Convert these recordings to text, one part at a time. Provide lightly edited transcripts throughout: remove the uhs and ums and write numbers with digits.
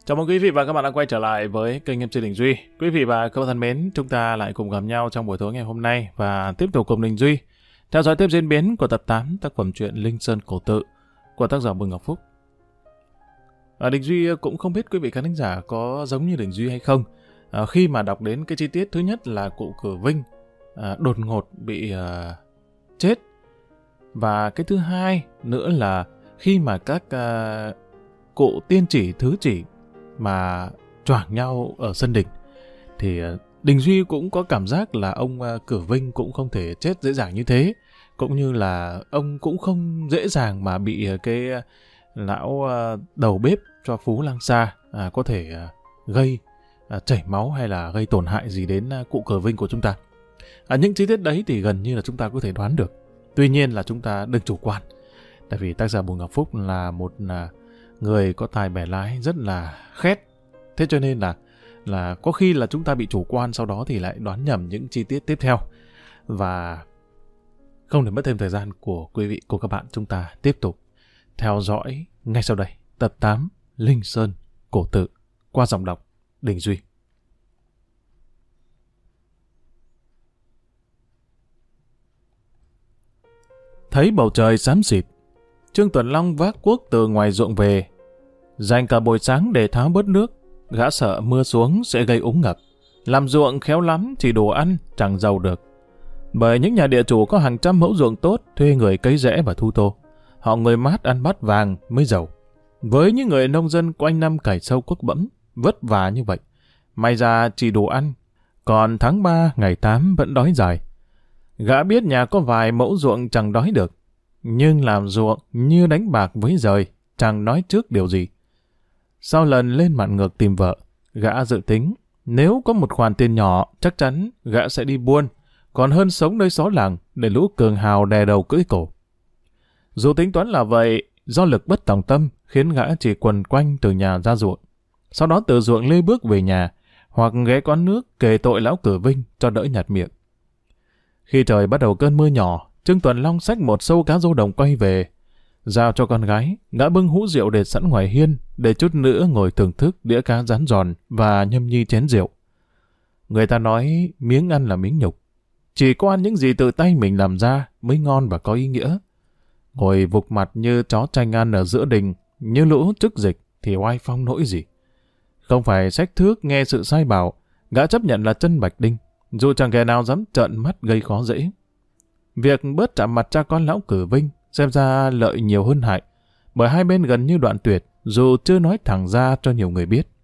Chào mừng quý vị và các bạn đã quay trở lại với kênh MC Đình Duy. Quý vị và các bạn thân mến, chúng ta lại cùng gặp nhau trong buổi tối ngày hôm nay và tiếp tục cùng Đình Duy theo dõi tiếp diễn biến của tập 8 tác phẩm truyện Linh Sơn Cổ Tự của tác giả Bùi Ngọc Phúc. Đình Duy cũng không biết quý vị khán giả có giống như Đình Duy hay không. Khi mà đọc đến cái chi tiết thứ nhất là cụ Cử Vinh đột ngột bị chết, và cái thứ hai nữa là khi mà các cụ tiên chỉ thứ chỉ mà choảng nhau ở sân đình, thì Đình Duy cũng có cảm giác là ông Cử Vinh cũng không thể chết dễ dàng như thế, cũng như là ông cũng không dễ dàng mà bị cái lão đầu bếp cho Phú Lang Sa có thể gây chảy máu hay là gây tổn hại gì đến cụ Cử Vinh của chúng ta. Những chi tiết đấy thì gần như là chúng ta có thể đoán được. Tuy nhiên là chúng ta đừng chủ quan, tại vì tác giả Bùi Ngọc Phúc là một người có tài bẻ lái rất là khét. Thế cho nên là có khi là chúng ta bị chủ quan, sau đó thì lại đoán nhầm những chi tiết tiếp theo. Và không để mất thêm thời gian của quý vị cùng các bạn, chúng ta tiếp tục theo dõi ngay sau đây tập 8 Linh Sơn Cổ Tự qua giọng đọc Đình Duy. Thấy bầu trời xám xịt, Trương Tuần Long vác cuốc từ ngoài ruộng về. Dành cả buổi sáng để tháo bớt nước, gã sợ mưa xuống sẽ gây úng ngập. Làm ruộng khéo lắm chỉ đồ ăn, chẳng giàu được. Bởi những nhà địa chủ có hàng trăm mẫu ruộng tốt, thuê người cấy rẽ và thu tô. Họ người mát ăn bát vàng mới giàu. Với những người nông dân quanh năm cày sâu cuốc bẫm, vất vả như vậy, may ra chỉ đồ ăn, còn tháng 3 ngày 8 vẫn đói dài. Gã biết nhà có vài mẫu ruộng chẳng đói được, nhưng làm ruộng như đánh bạc với giời, chẳng nói trước điều gì. Sau lần lên Mạn Ngược tìm vợ, gã dự tính nếu có một khoản tiền nhỏ chắc chắn gã sẽ đi buôn, còn hơn sống nơi xó làng để lũ cường hào đè đầu cưỡi cổ. Dù tính toán là vậy, do lực bất tòng tâm khiến gã chỉ quần quanh từ nhà ra ruộng, sau đó từ ruộng lê bước về nhà hoặc ghé quán nước kể tội lão Cử Vinh cho đỡ nhạt miệng. Khi trời bắt đầu cơn mưa nhỏ, Trương Tuần Long xách một xâu cá rô đồng quay về, giao cho con gái. Gã bưng hũ rượu để sẵn ngoài hiên, để chút nữa ngồi thưởng thức đĩa cá rán giòn và nhâm nhi chén rượu. Người ta nói miếng ăn là miếng nhục, chỉ có ăn những gì tự tay mình làm ra mới ngon và có ý nghĩa. Ngồi vục mặt như chó tranh ăn ở giữa đình, như lũ chức dịch thì oai phong nỗi gì. Không phải xách thước nghe sự sai bảo, gã chấp nhận là chân Bạch Đinh, dù chẳng kẻ nào dám trợn mắt gây khó dễ. Việc bớt chạm mặt cha con lão Cử Vinh xem ra lợi nhiều hơn hại, bởi hai bên gần như đoạn tuyệt, dù chưa nói thẳng ra cho nhiều người biết.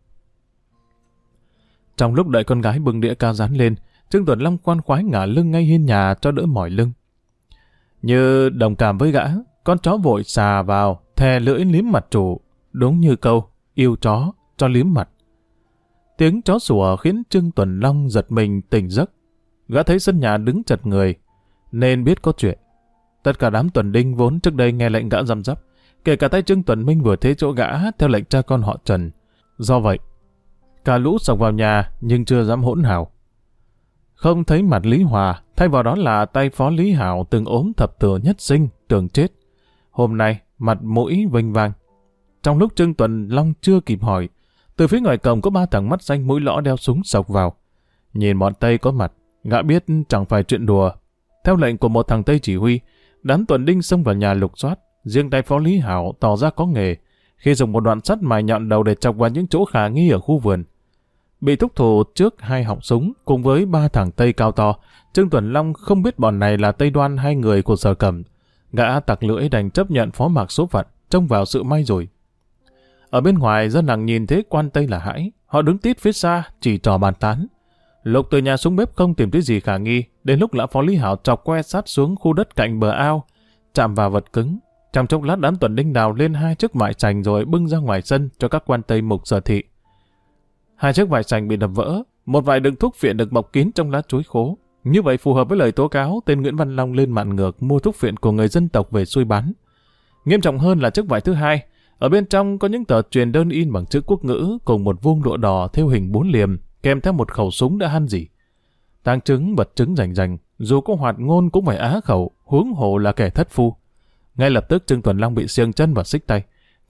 Trong lúc đợi con gái bưng đĩa cá rán lên, Trương Tuần Long khoan khoái ngả lưng ngay hiên nhà cho đỡ mỏi lưng. Như đồng cảm với gã, con chó vội xà vào, thè lưỡi liếm mặt chủ, đúng như câu yêu chó cho liếm mặt. Tiếng chó sủa khiến Trương Tuần Long giật mình tỉnh giấc. Gã thấy sân nhà đứng chật người, nên biết có chuyện. Tất cả đám tuần đinh vốn trước đây nghe lệnh gã răm rắp, kể cả tay Trương Tuần Minh vừa thế chỗ gã theo lệnh cha con họ Trần. Do vậy, cả lũ xộc vào nhà nhưng chưa dám hỗn hào. Không thấy mặt Lý Hòa, thay vào đó là tay phó Lý Hảo từng ốm thập tử nhất sinh, tưởng chết. Hôm nay, mặt mũi vênh vang. Trong lúc Trương Tuần Long chưa kịp hỏi, từ phía ngoài cổng có ba thằng mắt xanh mũi lõ đeo súng xộc vào. Nhìn bọn Tây có mặt, gã biết chẳng phải chuyện đùa. Theo lệnh của một thằng Tây chỉ huy, đám tuần đinh xông vào nhà lục soát. Riêng tay phó Lý Hảo tỏ ra có nghề khi dùng một đoạn sắt mài nhọn đầu để chọc vào những chỗ khả nghi ở khu vườn. Bị thúc thủ trước hai họng súng cùng với ba thằng Tây cao to, Trương Tuần Long không biết bọn này là Tây Đoan hay người của Sở Cẩm. Gã tặc lưỡi đành chấp nhận phó mặc số phận, trông vào sự may rồi. Ở bên ngoài dân làng nhìn thấy quan Tây là hãi, họ đứng tít phía xa chỉ trò bàn tán. Lục từ nhà xuống bếp không tìm thấy gì khả nghi, đến lúc lão phó Lý Hảo chọc que sát xuống khu đất cạnh bờ ao, chạm vào vật cứng. Trong chốc lát đám tuần đinh đào lên hai chiếc vải sành rồi bưng ra ngoài sân cho các quan Tây mục Sở thị. Hai chiếc vải sành bị đập vỡ, một vải đựng thuốc phiện được bọc kín trong lá chuối khố. Như vậy phù hợp với lời tố cáo tên Nguyễn Văn Long lên Mạn Ngược mua thuốc phiện của người dân tộc về xuôi bán. Nghiêm trọng hơn là chiếc vải thứ hai, ở bên trong có những tờ truyền đơn in bằng chữ quốc ngữ cùng một vuông lụa đỏ thêu hình 4 liềm, kèm theo một khẩu súng đã han rỉ. Tang chứng vật chứng rành rành, dù có hoạt ngôn cũng phải á khẩu, huống hồ là kẻ thất phu. Ngay lập tức Trương Tuần Long bị xiềng chân và xích tay.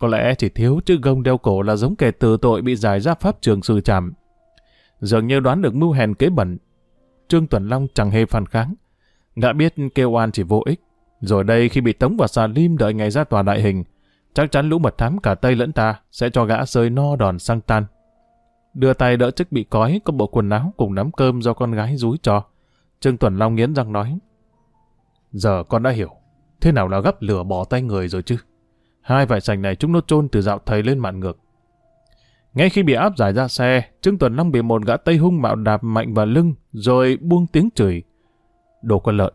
Có lẽ chỉ thiếu chữ gông đeo cổ là giống kẻ tử tội bị giải ra pháp trường xử trảm. Dường như đoán được mưu hèn kế bẩn, Trương Tuần Long chẳng hề phản kháng. Gã biết kêu oan chỉ vô ích. Rồi đây khi bị tống vào xà lim đợi ngày ra tòa đại hình, chắc chắn lũ mật thám cả Tây lẫn ta sẽ cho gã rơi no đòn sang tan. Đưa tay đỡ chức bị cói, có bộ quần áo cùng nắm cơm do con gái dúi cho. Trương Tuần Long nghiến răng nói: Giờ con đã hiểu thế nào là gắp lửa bỏ tay người rồi chứ. Hai vải sành này chúng nó chôn từ dạo thầy lên mạn ngược. Ngay khi bị áp giải ra xe, Trương Tuần Long bị một gã Tây hung bạo đạp mạnh vào lưng, rồi buông tiếng chửi: Đồ con lợn.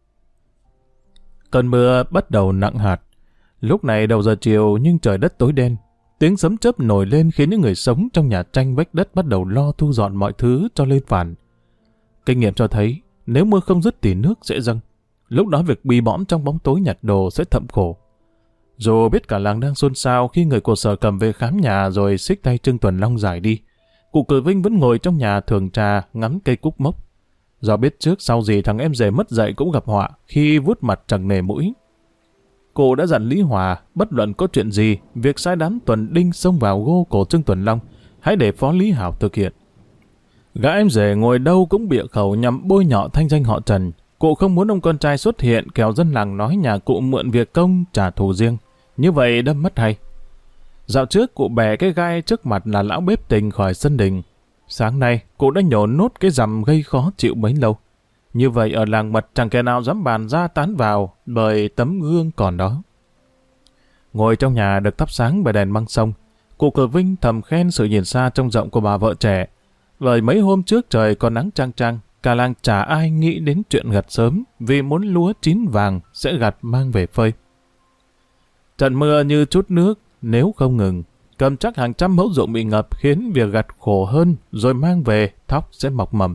Cơn mưa bắt đầu nặng hạt. Lúc này đầu giờ chiều nhưng trời đất tối đen. Tiếng sấm chớp nổi lên khiến những người sống trong nhà tranh vách đất bắt đầu lo thu dọn mọi thứ cho lên phản. Kinh nghiệm cho thấy, nếu mưa không dứt thì nước sẽ dâng. Lúc đó việc bì bõm trong bóng tối nhặt đồ sẽ thậm khổ. Dù biết cả làng đang xôn xao khi người của Sở cầm về khám nhà rồi xích tay Trương Tuần Long giải đi, cụ Cử Vinh vẫn ngồi trong nhà thưởng trà ngắm cây cúc mốc. Do biết trước sau gì thằng em rể mất dạy cũng gặp họa khi vuốt mặt chẳng nề mũi. Cụ đã dặn Lý Hòa, bất luận có chuyện gì, việc sai đám Tuần Đinh xông vào gô cổ Trương Tuần Long, hãy để Phó Lý Hảo thực hiện. Gã em rể ngồi đâu cũng bịa khẩu nhằm bôi nhọ thanh danh họ Trần. Cụ không muốn ông con trai xuất hiện kẻo dân làng nói nhà cụ mượn việc công trả thù riêng. Như vậy đâm mất hay. Dạo trước cụ bè cái gai trước mặt là lão bếp Tình khỏi sân đình. Sáng nay cụ đã nhổ nốt cái rằm gây khó chịu bấy lâu. Như vậy ở làng mật chẳng kẻ nào dám bàn ra tán vào bởi tấm gương còn đó. Ngồi trong nhà được thắp sáng bởi đèn măng sông, cụ Cử Vinh thầm khen sự nhìn xa trông rộng của bà vợ trẻ. Bởi mấy hôm trước trời còn nắng chang chang, cả làng chả ai nghĩ đến chuyện gặt sớm vì muốn lúa chín vàng sẽ gặt mang về phơi. Trận mưa như chút nước, nếu không ngừng, cầm chắc hàng trăm mẫu ruộng bị ngập khiến việc gặt khổ hơn, rồi mang về thóc sẽ mọc mầm.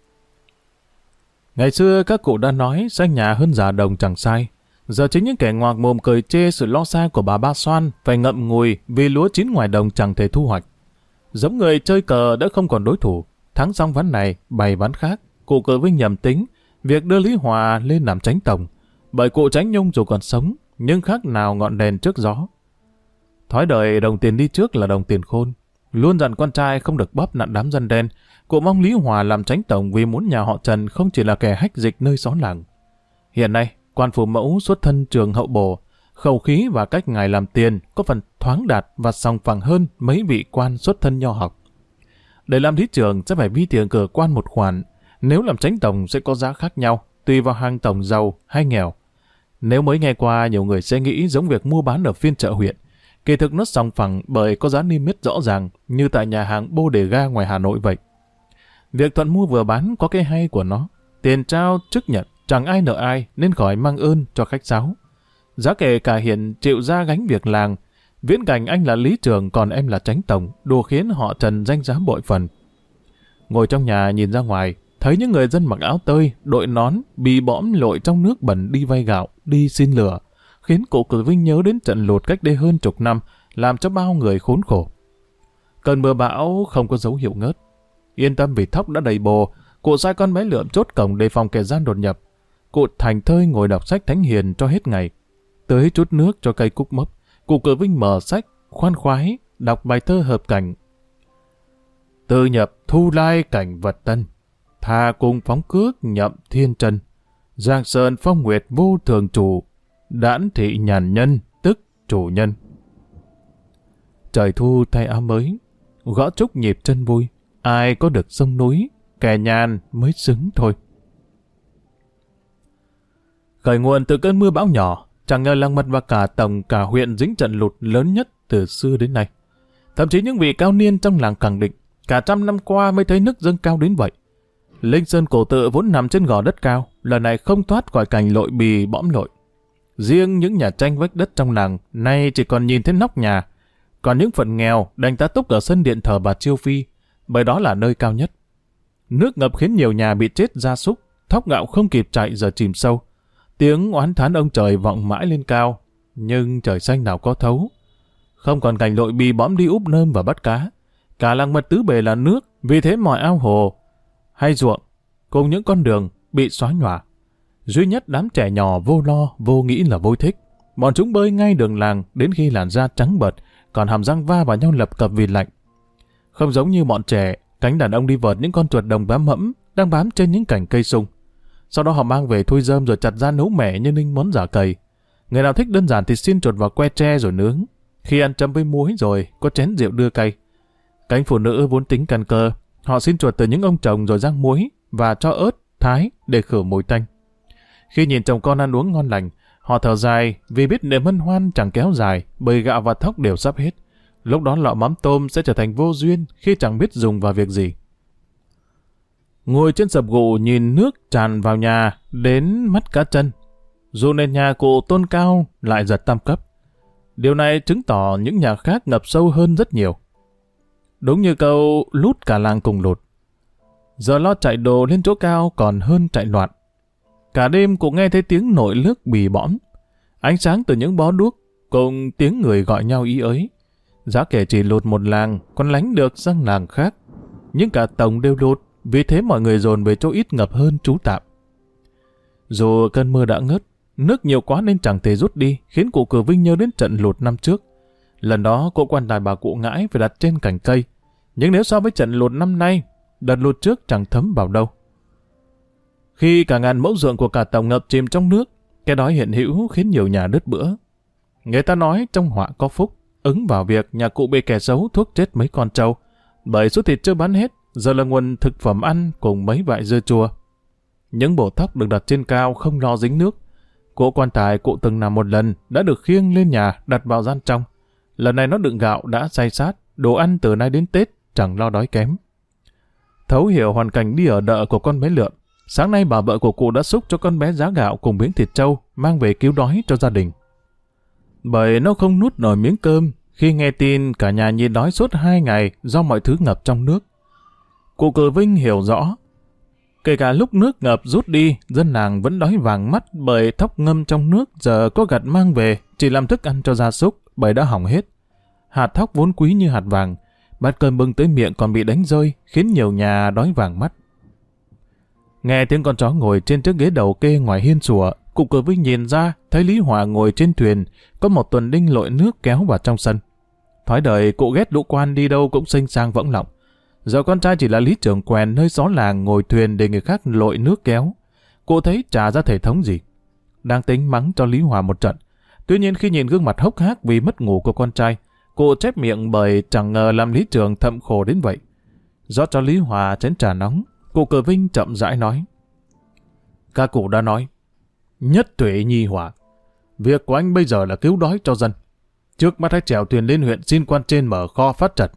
Ngày xưa các cụ đã nói xanh nhà hơn già đồng chẳng sai. Giờ chính những kẻ ngoạc mồm cười chê sự lo xa của bà Ba Xoan phải ngậm ngùi vì lúa chín ngoài đồng chẳng thể thu hoạch. Giống người chơi cờ đã không còn đối thủ, thắng xong ván này, bày ván khác, cụ Cử Vinh nhầm tính việc đưa Lý Hòa lên làm chánh tổng, bởi cụ Chánh Nhung dù còn sống, nhưng khác nào ngọn đèn trước gió. Thói đời đồng tiền đi trước là đồng tiền khôn, luôn dặn con trai không được bóp nặn đám dân đen. Cụ mong Lý Hòa làm chánh tổng vì muốn nhà họ Trần không chỉ là kẻ hách dịch nơi xó làng. Hiện nay, quan phủ mẫu xuất thân trường hậu bổ, khẩu khí và cách ngài làm tiền có phần thoáng đạt và sòng phẳng hơn mấy vị quan xuất thân nho học. Để làm lý trưởng sẽ phải vi tiền cử quan một khoản, nếu làm chánh tổng sẽ có giá khác nhau, tùy vào hàng tổng giàu hay nghèo. Nếu mới nghe qua, nhiều người sẽ nghĩ giống việc mua bán ở phiên chợ huyện. Kỳ thực nó sòng phẳng bởi có giá niêm yết rõ ràng như tại nhà hàng Bô Đề Ga ngoài Hà Nội vậy. Việc thuận mua vừa bán có cái hay của nó. Tiền trao chức nhận, chẳng ai nợ ai nên khỏi mang ơn cho khách sáo. Giá kể cả hiện chịu ra gánh việc làng, viễn cảnh anh là lý trưởng còn em là chánh tổng, đùa khiến họ Trần danh giá bội phần. Ngồi trong nhà nhìn ra ngoài, thấy những người dân mặc áo tơi, đội nón, bì bõm lội trong nước bẩn đi vay gạo, đi xin lửa, khiến cụ Cử Vinh nhớ đến trận lụt cách đây hơn chục năm, làm cho bao người khốn khổ. Cơn mưa bão không có dấu hiệu ngớt. Yên tâm vì thóc đã đầy bồ, cụ sai con bé Lượm chốt cổng đề phòng kẻ gian đột nhập. Cụ thành thơi ngồi đọc sách thánh hiền cho hết ngày. Tới chút nước cho cây cúc mốc, cụ Cử Vinh mở sách, khoan khoái, đọc bài thơ hợp cảnh. Từ nhập thu lai cảnh vật tân, thà cùng phóng cước nhậm thiên trần. Giang sơn phong nguyệt vô thường chủ, đãn thị nhàn nhân tức chủ nhân. Trời thu thay áo mới, gõ trúc nhịp chân vui. Ai có được sông núi, kẻ nhàn mới xứng thôi. Khởi nguồn từ cơn mưa bão nhỏ, chẳng ngờ làng Mật và cả tổng cả huyện dính trận lụt lớn nhất từ xưa đến nay. Thậm chí những vị cao niên trong làng khẳng định, cả trăm năm qua mới thấy nước dâng cao đến vậy. Linh Sơn cổ tự vốn nằm trên gò đất cao, lần này không thoát khỏi cảnh lội bì bõm lội. Riêng những nhà tranh vách đất trong làng, nay chỉ còn nhìn thấy nóc nhà. Còn những phần nghèo đành tá túc ở sân điện thờ bà Chiêu Phi, bởi đó là nơi cao nhất. Nước ngập khiến nhiều nhà bị chết gia súc, thóc gạo không kịp chạy giờ chìm sâu. Tiếng oán thán ông trời vọng mãi lên cao, nhưng trời xanh nào có thấu. Không còn cảnh lội bì bõm đi úp nơm và bắt cá. Cả làng Mật tứ bề là nước, vì thế mọi ao hồ hay ruộng cùng những con đường bị xóa nhòa. Duy nhất đám trẻ nhỏ vô lo, vô nghĩ là vui thích. Bọn chúng bơi ngay đường làng đến khi làn da trắng bợt, còn hàm răng va vào nhau lập cập vì lạnh. Không giống như bọn trẻ, cánh đàn ông đi vợt những con chuột đồng bám hẫm đang bám trên những cành cây sung. Sau đó họ mang về thui rơm rồi chặt ra nấu mẻ như ninh món giả cầy. Người nào thích đơn giản thì xiên chuột vào que tre rồi nướng. Khi ăn chấm với muối rồi có chén rượu đưa cay. Cánh phụ nữ vốn tính căn cơ, họ xiên chuột từ những ông chồng rồi rang muối và cho ớt, thái để khử mùi tanh. Khi nhìn chồng con ăn uống ngon lành, họ thở dài vì biết niềm hân hoan chẳng kéo dài bởi gạo và thóc đều sắp hết. Lúc đó lọ mắm tôm sẽ trở thành vô duyên khi chẳng biết dùng vào việc gì. Ngồi trên sập gụ nhìn nước tràn vào nhà đến mắt cá chân. Dù nền nhà cụ tôn cao lại giật tam cấp. Điều này chứng tỏ những nhà khác ngập sâu hơn rất nhiều. Đúng như câu lút cả làng cùng lụt. Giờ lo chạy đồ lên chỗ cao còn hơn chạy loạn. Cả đêm cụ nghe thấy tiếng nổi nước bì bõm. Ánh sáng từ những bó đuốc cùng tiếng người gọi nhau ý ới. Giá kể chỉ lụt một làng còn lánh được sang làng khác. Nhưng cả tổng đều lụt, vì thế mọi người dồn về chỗ ít ngập hơn trú tạm. Dù cơn mưa đã ngớt, nước nhiều quá nên chẳng thể rút đi, khiến cụ Cử Vinh nhớ đến trận lụt năm trước. Lần đó cụ quan tài bà cụ ngãi phải đặt trên cành cây. Nhưng nếu so với trận lụt năm nay, đợt lụt trước chẳng thấm vào đâu. Khi cả ngàn mẫu ruộng của cả tổng ngập chìm trong nước, cái đói hiện hữu khiến nhiều nhà đứt bữa. Người ta nói trong họa có phúc, ứng vào việc nhà cụ bị kẻ xấu thuốc chết mấy con trâu, bởi số thịt chưa bán hết, giờ là nguồn thực phẩm ăn cùng mấy vại dưa chua. Những bộ thóc được đặt trên cao không lo dính nước. Cỗ quan tài cụ từng nằm một lần đã được khiêng lên nhà đặt vào gian trong. Lần này nó đựng gạo đã xay sát, đồ ăn từ nay đến Tết chẳng lo đói kém. Thấu hiểu hoàn cảnh đi ở đợ của con bé Lượm, sáng nay bà vợ của cụ đã xúc cho con bé giá gạo cùng miếng thịt trâu mang về cứu đói cho gia đình. Bởi nó không nuốt nổi miếng cơm khi nghe tin cả nhà nhịn đói suốt 2 ngày do mọi thứ ngập trong nước. Cụ Cử Vinh hiểu rõ, kể cả lúc nước ngập rút đi, dân làng vẫn đói vàng mắt bởi thóc ngâm trong nước giờ có gặt mang về chỉ làm thức ăn cho gia súc bởi đã hỏng hết. Hạt thóc vốn quý như hạt vàng, bát cơm bưng tới miệng còn bị đánh rơi khiến nhiều nhà đói vàng mắt. Nghe tiếng con chó ngồi trên chiếc ghế đầu kê ngoài hiên sủa, cụ Cử Vinh nhìn ra thấy Lý Hòa ngồi trên thuyền, có một tuần đinh lội nước kéo vào trong sân. Thói đời cụ ghét lũ quan đi đâu cũng xinh sang võng lọng. Giờ con trai chỉ là lý trưởng quèn nơi xó làng ngồi thuyền để người khác lội nước kéo. Cụ thấy chả ra thể thống gì. Đang tính mắng cho Lý Hòa một trận. Tuy nhiên khi nhìn gương mặt hốc hác vì mất ngủ của con trai, cụ chép miệng bởi chẳng ngờ làm lý trưởng thậm khổ đến vậy. Rót cho Lý Hòa chén trà nóng, cụ Cử Vinh chậm rãi nói. Các cụ đã nói, nhất tuệ nhi hòa. Việc của anh bây giờ là cứu đói cho dân. Trước mắt hãy chèo thuyền lên huyện xin quan trên mở kho phát trật.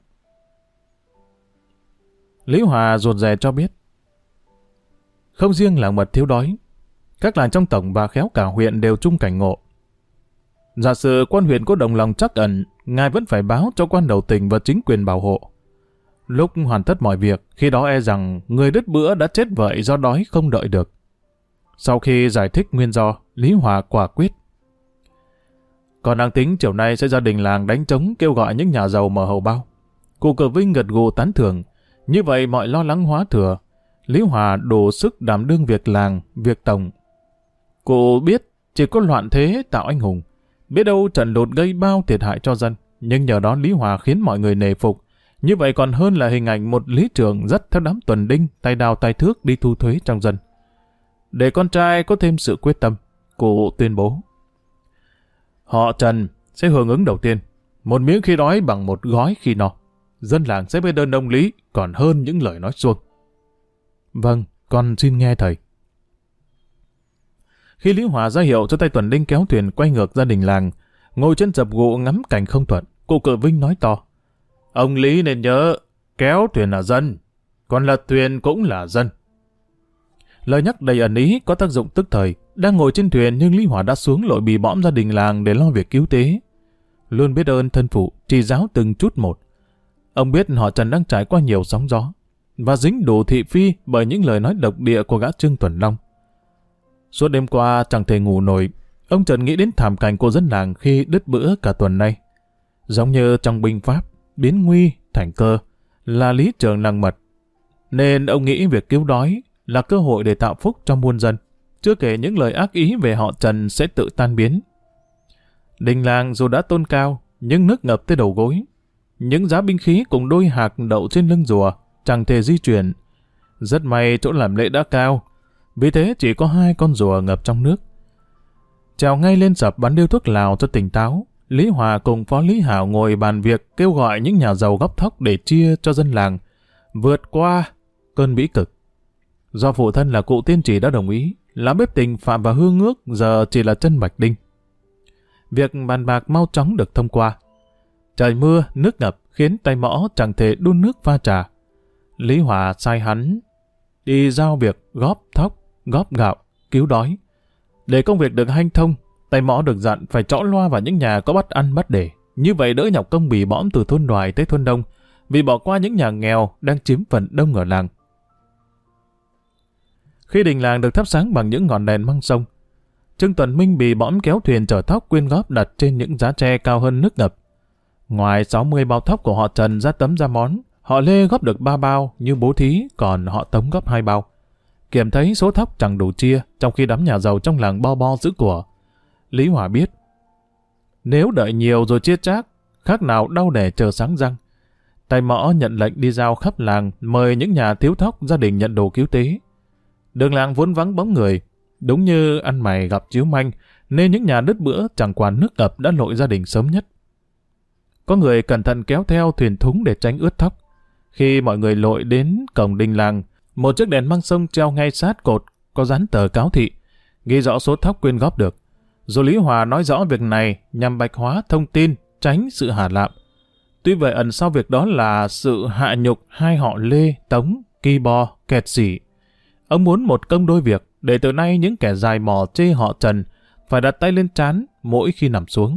Lý Hòa rụt rè cho biết. Không riêng làng Mật thiếu đói, các làng trong tổng và khéo cả huyện đều chung cảnh ngộ. Giả sử quan huyện có đồng lòng trắc ẩn, ngài vẫn phải báo cho quan đầu tỉnh và chính quyền bảo hộ. Lúc hoàn tất mọi việc, khi đó e rằng người đứt bữa đã chết vậy do đói không đợi được. Sau khi giải thích nguyên do, Lý Hòa quả quyết. Còn đang tính chiều nay sẽ ra đình làng đánh trống kêu gọi những nhà giàu mở hầu bao. Cụ Cử Vinh gật gù tán thưởng. Như vậy mọi lo lắng hóa thừa. Lý Hòa đủ sức đảm đương việc làng, việc tổng. Cụ biết chỉ có loạn thế tạo anh hùng. Biết đâu trận lụt gây bao thiệt hại cho dân. Nhưng nhờ đó Lý Hòa khiến mọi người nể phục. Như vậy còn hơn là hình ảnh một lý trưởng dắt theo đám tuần đinh, tay đào tay thước đi thu thuế trong dân. Để con trai có thêm sự quyết tâm, cụ tuyên bố. Họ Trần sẽ hưởng ứng đầu tiên. Một miếng khi đói bằng một gói khi no. Dân làng sẽ biết ơn ông Lý còn hơn những lời nói suông. Vâng, con xin nghe thầy. Khi Lý Hòa ra hiệu cho tay tuần đinh kéo thuyền quay ngược gia đình làng, ngồi trên sập gụ ngắm cảnh không thuận, cụ Cử Vinh nói to. Ông Lý nên nhớ, kéo thuyền là dân, còn lật thuyền cũng là dân. Lời nhắc đầy ẩn ý có tác dụng tức thời. Đang ngồi trên thuyền nhưng Lý Hòa đã xuống lội bì bõm gia đình làng để lo việc cứu tế. Luôn biết ơn thân phụ, chỉ giáo từng chút một. Ông biết họ Trần đang trải qua nhiều sóng gió và dính đủ thị phi bởi những lời nói độc địa của gã Trương Tuần Long. Suốt đêm qua chẳng thể ngủ nổi, ông Trần nghĩ đến thảm cảnh của dân làng khi đứt bữa cả tuần nay. Giống như trong binh pháp, biến nguy thành cơ là lý trưởng làng Mật. Nên ông nghĩ việc cứu đói là cơ hội để tạo phúc cho muôn dân. Chưa kể những lời ác ý về họ Trần sẽ tự tan biến. Đình làng dù đã tôn cao, nhưng nước ngập tới đầu gối. Những giá binh khí cùng đôi hạc đậu trên lưng rùa, chẳng thể di chuyển. Rất may chỗ làm lễ đã cao, vì thế chỉ có 2 con rùa ngập trong nước. Trèo ngay lên sập bắn điếu thuốc lào cho tỉnh táo, Lý Hòa cùng Phó Lý Hảo ngồi bàn việc kêu gọi những nhà giàu góp thóc để chia cho dân làng, vượt qua cơn bĩ cực. Do phụ thân là cụ tiên trì đã đồng ý, lá bếp Tình, Phạm và Hương Ước giờ chỉ là chân Bạch Đinh. Việc bàn bạc mau chóng được thông qua. Trời mưa, nước ngập khiến tay Mõ chẳng thể đun nước pha trà. Lý Hòa sai hắn đi giao việc góp thóc, góp gạo, cứu đói. Để công việc được hanh thông, tay Mõ được dặn phải trõ loa vào những nhà có bắt ăn bắt để. Như vậy đỡ nhọc công bì bõm từ thôn Đoài tới thôn Đông, vì bỏ qua những nhà nghèo đang chiếm phần đông ở làng. Khi đình làng được thắp sáng bằng những ngọn đèn măng sông, Trương Tuần Minh bì bõm kéo thuyền chở thóc quyên góp đặt trên những giá tre cao hơn nước ngập. Ngoài 60 bao thóc của họ Trần ra tấm ra món, họ Lê góp được 3 bao như bố thí, còn họ Tống góp 2 bao. Kiểm thấy số thóc chẳng đủ chia, trong khi đám nhà giàu trong làng bo bo giữ của. Lý Hòa biết, nếu đợi nhiều rồi chia chác, khác nào đau đẻ chờ sáng răng. Tay Mõ nhận lệnh đi giao khắp làng, mời những nhà thiếu thóc gia đình nhận đồ cứu tế. Đường làng vốn vắng bóng người, đúng như ăn mày gặp chiếu manh, nên những nhà đứt bữa chẳng quản nước ngập đã lội gia đình sớm nhất. Có người cẩn thận kéo theo thuyền thúng để tránh ướt thóc. Khi mọi người lội đến cổng đình làng, một chiếc đèn măng sông treo ngay sát cột có dán tờ cáo thị, ghi rõ số thóc quyên góp được. Rồi Lý Hòa nói rõ việc này nhằm bạch hóa thông tin, tránh sự hà lạm. Tuy vậy ẩn sau việc đó là sự hạ nhục 2 họ Lê, Tống, Ki Bo, Kẹt Sỉ. Ông muốn một công đôi việc, để từ nay những kẻ dài mò chê họ Trần phải đặt tay lên trán mỗi khi nằm xuống.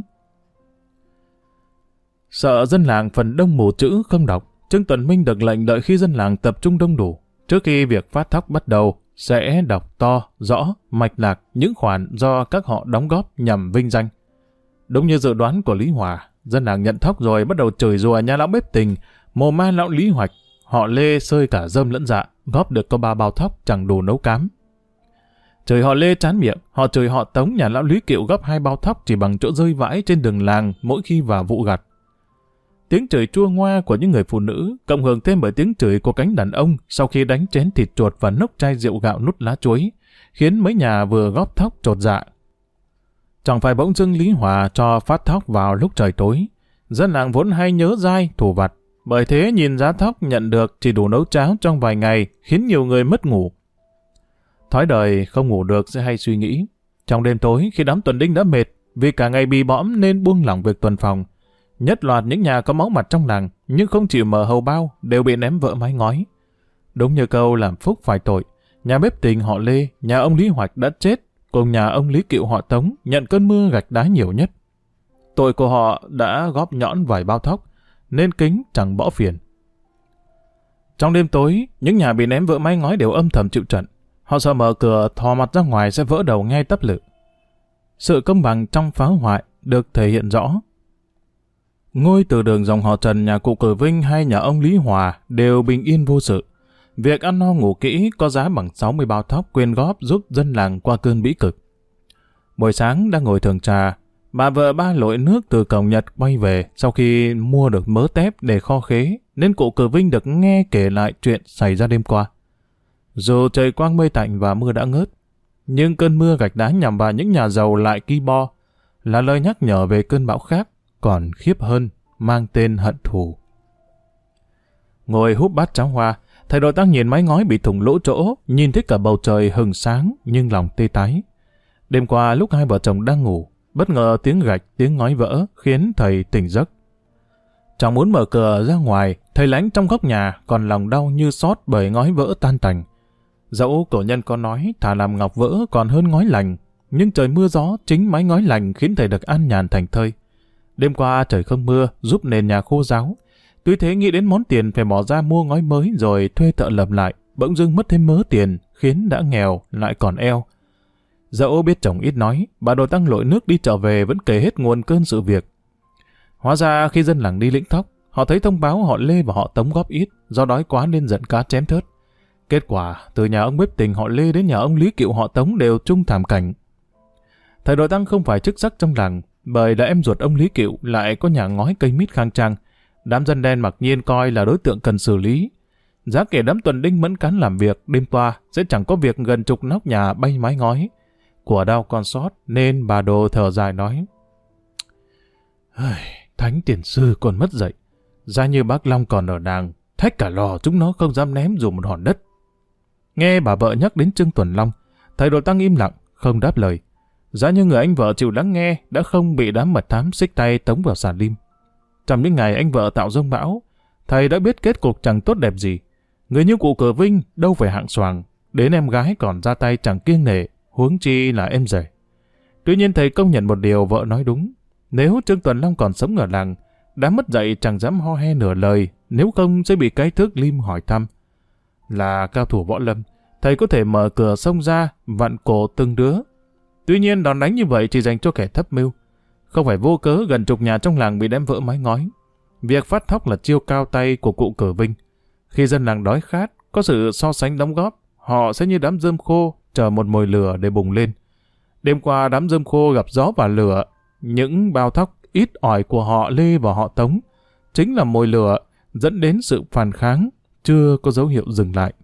Sợ dân làng phần đông mù chữ không đọc, Trương Tuần Minh được lệnh đợi khi dân làng tập trung đông đủ, trước khi việc phát thóc bắt đầu, sẽ đọc to, rõ, mạch lạc những khoản do các họ đóng góp nhằm vinh danh. Đúng như dự đoán của Lý Hòa, dân làng nhận thóc rồi bắt đầu chửi rủa nhà lão bếp Tình, mồ ma lão Lý Hoạch, họ Lê sơi cả rơm lẫn dạ, góp được có 3 bao thóc chẳng đủ nấu cám. Chửi họ Lê chán miệng, họ chửi họ Tống nhà lão Lý Kiệu góp 2 bao thóc chỉ bằng chỗ rơi vãi trên đường làng mỗi khi vào vụ gặt. Tiếng chửi chua ngoa của những người phụ nữ, cộng hưởng thêm bởi tiếng chửi của cánh đàn ông sau khi đánh chén thịt chuột và nốc chai rượu gạo nút lá chuối, khiến mấy nhà vừa góp thóc chột dạ. Chẳng phải bỗng dưng Lý Hòa cho phát thóc vào lúc trời tối. Dân làng vốn hay nhớ dai, thù vặt, bởi thế nhìn giá thóc nhận được chỉ đủ nấu cháo trong vài ngày, khiến nhiều người mất ngủ. Thói đời không ngủ được sẽ hay suy nghĩ. Trong đêm tối, khi đám tuần đinh đã mệt, vì cả ngày bì bõm nên buông lỏng việc tuần phòng, nhất loạt những nhà có máu mặt trong làng nhưng không chịu mở hầu bao đều bị ném vỡ mái ngói. Đúng như câu làm phúc phải tội, nhà bếp Tình họ Lê, nhà ông Lý Hoạch đã chết, cùng nhà ông Lý Kiệu họ Tống nhận cơn mưa gạch đá nhiều nhất. Tội của họ đã góp nhõn vài bao thóc, nên kính chẳng bỏ phiền. Trong đêm tối, những nhà bị ném vỡ mái ngói đều âm thầm chịu trận. Họ sợ mở cửa thò mặt ra ngoài sẽ vỡ đầu ngay tấp lự. Sự công bằng trong phá hoại được thể hiện rõ. Ngôi từ đường dòng họ Trần nhà cụ Cử Vinh hay nhà ông Lý Hòa đều bình yên vô sự. Việc ăn no ngủ kỹ có giá bằng 60 bao thóc quyên góp giúp dân làng qua cơn bĩ cực. Buổi sáng đang ngồi thưởng trà, bà vợ ba lội nước từ cổng Nhật quay về sau khi mua được mớ tép để kho khế, nên cụ Cử Vinh được nghe kể lại chuyện xảy ra đêm qua. Dù trời quang mây tạnh và mưa đã ngớt, nhưng cơn mưa gạch đá nhằm vào những nhà giàu lại Ki Bo là lời nhắc nhở về cơn bão khác còn khiếp hơn, mang tên hận thù. Ngồi húp bát cháo hoa, thầy đội tăng nhìn mái ngói bị thủng lỗ chỗ, nhìn thấy cả bầu trời hừng sáng nhưng lòng tê tái. Đêm qua lúc hai vợ chồng đang ngủ, bất ngờ tiếng gạch, tiếng ngói vỡ khiến thầy tỉnh giấc. Chẳng muốn mở cửa ra ngoài, thầy lánh trong góc nhà còn lòng đau như xót bởi ngói vỡ tan tành. Dẫu cổ nhân có nói thà làm ngọc vỡ còn hơn ngói lành, nhưng trời mưa gió chính mái ngói lành khiến thầy được an nhàn thành thơi. Đêm qua trời không mưa giúp nền nhà khô ráo. Tuy thế nghĩ đến món tiền phải bỏ ra mua ngói mới rồi thuê thợ làm lại, bỗng dưng mất thêm mớ tiền khiến đã nghèo lại còn eo. Dẫu biết chồng ít nói, bà đồ tăng lội nước đi trở về vẫn kể hết nguồn cơn sự việc. Hóa ra khi dân làng đi lĩnh thóc, họ thấy thông báo họ Lê và họ Tống góp ít, do đói quá nên giận cá chém thớt. Kết quả, từ nhà ông bếp Tình họ Lê đến nhà ông Lý Kiệu họ Tống đều chung thảm cảnh. Thầy đội tăng không phải chức sắc trong làng, bởi là em ruột ông Lý Cựu lại có nhà ngói cây mít khang trang. Đám dân đen mặc nhiên coi là đối tượng cần xử lý. Giá kể đám tuần đinh mẫn cán làm việc đêm qua sẽ chẳng có việc gần chục nóc nhà bay mái ngói. Của đau còn sót nên bà Đồ thở dài nói: Thánh tiền sư còn mất dậy. Ra như bác Long còn ở đàng, thách cả lò chúng nó không dám ném dù một hòn đất. Nghe bà vợ nhắc đến Trương Tuần Long, thầy Đồ Tăng im lặng, không đáp lời. Giá như người anh vợ chịu lắng nghe đã không bị đám mật thám xích tay tống vào sàn lim. Trong những ngày anh vợ tạo giông bão, thầy đã biết kết cục chẳng tốt đẹp gì. Người như cụ Cờ Vinh đâu phải hạng xoàng, đến em gái còn ra tay chẳng kiêng nể, huống chi là em rể. Tuy nhiên thầy công nhận một điều vợ nói đúng. Nếu Trương Tuần Long còn sống ở làng, đã mất dậy chẳng dám ho he nửa lời, nếu không sẽ bị cái thước lim hỏi thăm. Là cao thủ võ lâm, thầy có thể mở cửa xông ra, vặn cổ từng đứa. Tuy nhiên đòn đánh như vậy chỉ dành cho kẻ thấp mưu. Không phải vô cớ gần chục nhà trong làng bị đem vỡ mái ngói. Việc phát thóc là chiêu cao tay của cụ Cờ Vinh. Khi dân làng đói khát, có sự so sánh đóng góp, họ sẽ như đám rơm khô chờ một mồi lửa để bùng lên. Đêm qua đám rơm khô gặp gió và lửa, những bao thóc ít ỏi của họ Lê và họ Tống chính là mồi lửa dẫn đến sự phản kháng chưa có dấu hiệu dừng lại.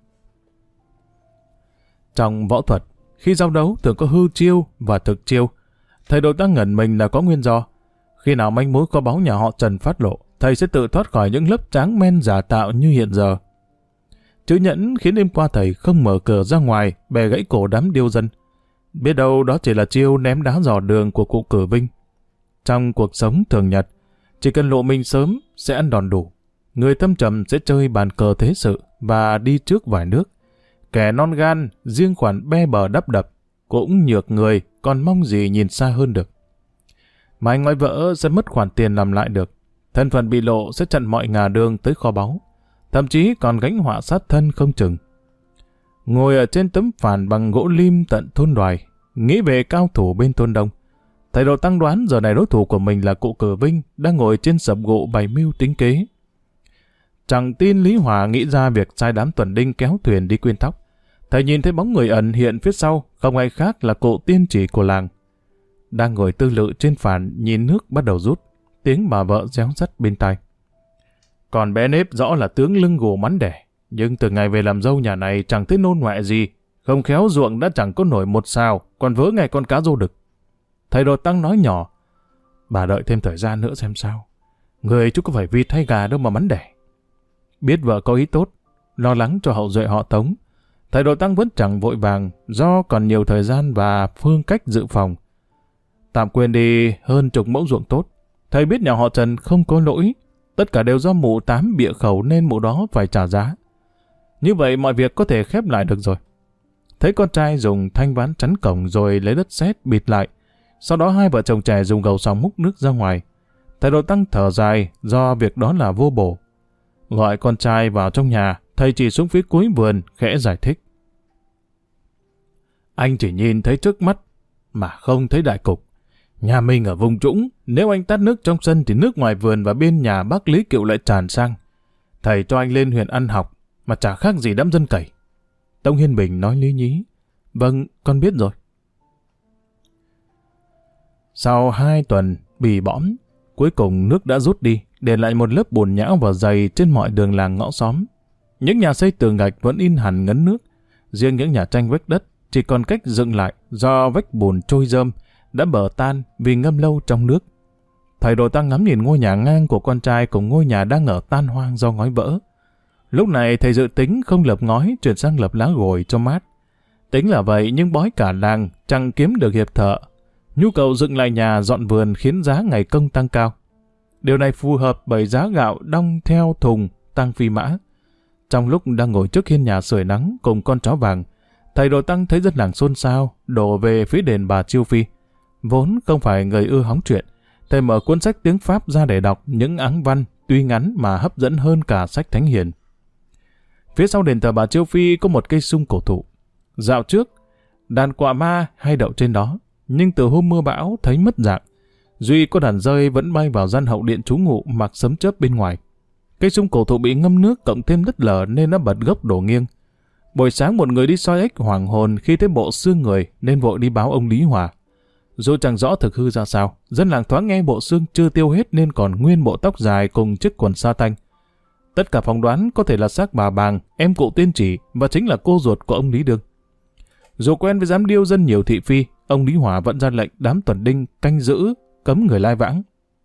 Trong võ thuật, khi giao đấu thường có hư chiêu và thực chiêu. Thầy Đồ Tăng ngẩn mình là có nguyên do. Khi nào manh mối có báu nhà họ Trần phát lộ, thầy sẽ tự thoát khỏi những lớp tráng men giả tạo như hiện giờ. Chữ nhẫn khiến đêm qua thầy không mở cửa ra ngoài, bè gãy cổ đám điêu dân. Biết đâu đó chỉ là chiêu ném đá dò đường của cụ Cử Vinh. Trong cuộc sống thường nhật, chỉ cần lộ mình sớm sẽ ăn đòn đủ. Người thâm trầm sẽ chơi bàn cờ thế sự và đi trước vài nước. Kẻ non gan, riêng khoản be bờ đắp đập, cũng nhược người, còn mong gì nhìn xa hơn được. Mà anh ngoại vợ sẽ mất khoản tiền làm lại được. Thân phận bị lộ sẽ chặn mọi ngả đường tới kho báu. Thậm chí còn gánh họa sát thân không chừng. Ngồi ở trên tấm phản bằng gỗ lim tận thôn Đoài, nghĩ về cao thủ bên thôn Đông. Thầy Đồ Tăng đoán giờ này đối thủ của mình là cụ Cờ Vinh đang ngồi trên sập gỗ bày mưu tính kế. Chẳng tin Lý Hòa nghĩ ra việc sai đám tuần đinh kéo thuyền đi quyên thóc. Thầy nhìn thấy bóng người ẩn hiện phía sau, không ai khác là cụ tiên chỉ của làng. Đang ngồi tư lự trên phản nhìn nước bắt đầu rút, tiếng bà vợ réo rắt bên tai. Còn bé nếp rõ là tướng lưng gù mắn đẻ, nhưng từ ngày về làm dâu nhà này chẳng thấy nôn ngoẹ gì, không khéo ruộng đã chẳng có nổi một sào, còn vớ ngay con cá rô đực. Thầy Đồ Tăng nói nhỏ, bà đợi thêm thời gian nữa xem sao. Người chú có phải vịt hay gà đâu mà mắn đẻ. Biết vợ có ý tốt, lo lắng cho hậu duệ họ Tống, thầy Đồ Tăng vẫn chẳng vội vàng do còn nhiều thời gian và phương cách dự phòng. Tạm quên đi hơn chục mẫu ruộng tốt. Thầy biết nhà họ Trần không có lỗi, tất cả đều do mụ Tám bịa khẩu nên mụ đó phải trả giá. Như vậy mọi việc có thể khép lại được rồi. Thấy con trai dùng thanh ván chắn cổng rồi lấy đất sét bịt lại. Sau đó hai vợ chồng trẻ dùng gầu sòng múc nước ra ngoài. Thầy Đồ Tăng thở dài do việc đó là vô bổ. Gọi con trai vào trong nhà, thầy chỉ xuống phía cuối vườn khẽ giải thích. Anh chỉ nhìn thấy trước mắt mà không thấy đại cục. Nhà mình ở vùng trũng, nếu anh tát nước trong sân thì nước ngoài vườn và bên nhà bác Lý Cựu lại tràn sang. Thầy cho anh lên huyện ăn học mà chả khác gì đám dân cẩy. Tông Hiên Bình nói lý nhí. Vâng, con biết rồi. Sau 2 tuần bì bõm, cuối cùng nước đã rút đi, để lại một lớp bùn nhão và dày trên mọi đường làng ngõ xóm. Những nhà xây tường gạch vẫn in hẳn ngấn nước, riêng những nhà tranh vách đất chỉ còn cách dựng lại do vách bùn trôi rơm đã bở tan vì ngâm lâu trong nước. Thầy Đồ Tăng ngắm nhìn ngôi nhà ngang của con trai cùng ngôi nhà đang ở tan hoang do ngói vỡ. Lúc này thầy dự tính không lợp ngói chuyển sang lợp lá gồi cho mát. Tính là vậy nhưng bói cả làng chẳng kiếm được hiệp thợ. Nhu cầu dựng lại nhà dọn vườn khiến giá ngày công tăng cao. Điều này phù hợp bởi giá gạo đong theo thùng tăng phi mã. Trong lúc đang ngồi trước hiên nhà sưởi nắng cùng con chó vàng, thầy Đồ Tăng thấy dân làng xôn xao đổ về phía đền bà Chiêu Phi. Vốn không phải người ưa hóng chuyện, thầy mở cuốn sách tiếng Pháp ra để đọc những áng văn tuy ngắn mà hấp dẫn hơn cả sách thánh hiền. Phía sau đền thờ bà Chiêu Phi có một cây sung cổ thụ. Dạo trước, đàn quạ ma hay đậu trên đó, nhưng từ hôm mưa bão thấy mất dạng. Duy có đàn dơi vẫn bay vào gian hậu điện trú ngụ mặc sấm chớp bên ngoài. Cây sung cổ thụ bị ngâm nước cộng thêm đất lở nên nó bật gốc đổ nghiêng. Buổi sáng một người đi soi ếch hoảng hồn khi thấy bộ xương người nên vội đi báo ông Lý Hòa. Dù chẳng rõ thực hư ra sao, dân làng thoáng nghe bộ xương chưa tiêu hết nên còn nguyên bộ tóc dài cùng chiếc quần sa tanh. Tất cả phỏng đoán có thể là xác bà Bàng, em cụ Tiên Chỉ và chính là cô ruột của ông Lý Đương. Dù quen với giám điêu dân nhiều thị phi, ông Lý Hòa vẫn ra lệnh đám tuần đinh canh giữ, cấm người lai vãng.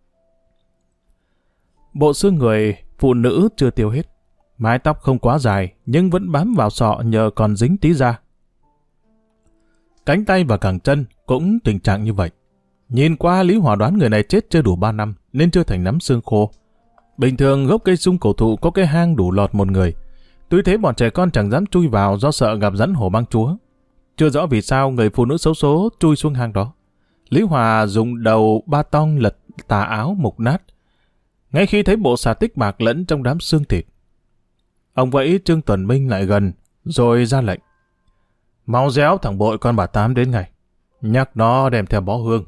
Bộ xương người phụ nữ chưa tiêu hết, mái tóc không quá dài nhưng vẫn bám vào sọ nhờ còn dính tí da. Cánh tay và cẳng chân cũng tình trạng như vậy. Nhìn qua Lý Hòa đoán người này chết chưa đủ 3 năm nên chưa thành nắm xương khô. Bình thường gốc cây sung cổ thụ có cái hang đủ lọt một người. Tuy thế bọn trẻ con chẳng dám chui vào do sợ gặp rắn hổ mang chúa. Chưa rõ vì sao người phụ nữ xấu số chui xuống hang đó. Lý Hòa dùng đầu ba tong lật tà áo mục nát. Ngay khi thấy bộ xà tích bạc lẫn trong đám xương thịt, ông vẫy Trương Tuần Minh lại gần rồi ra lệnh: mau réo thằng bội con bà Tám đến ngay, nhắc nó đem theo bó hương.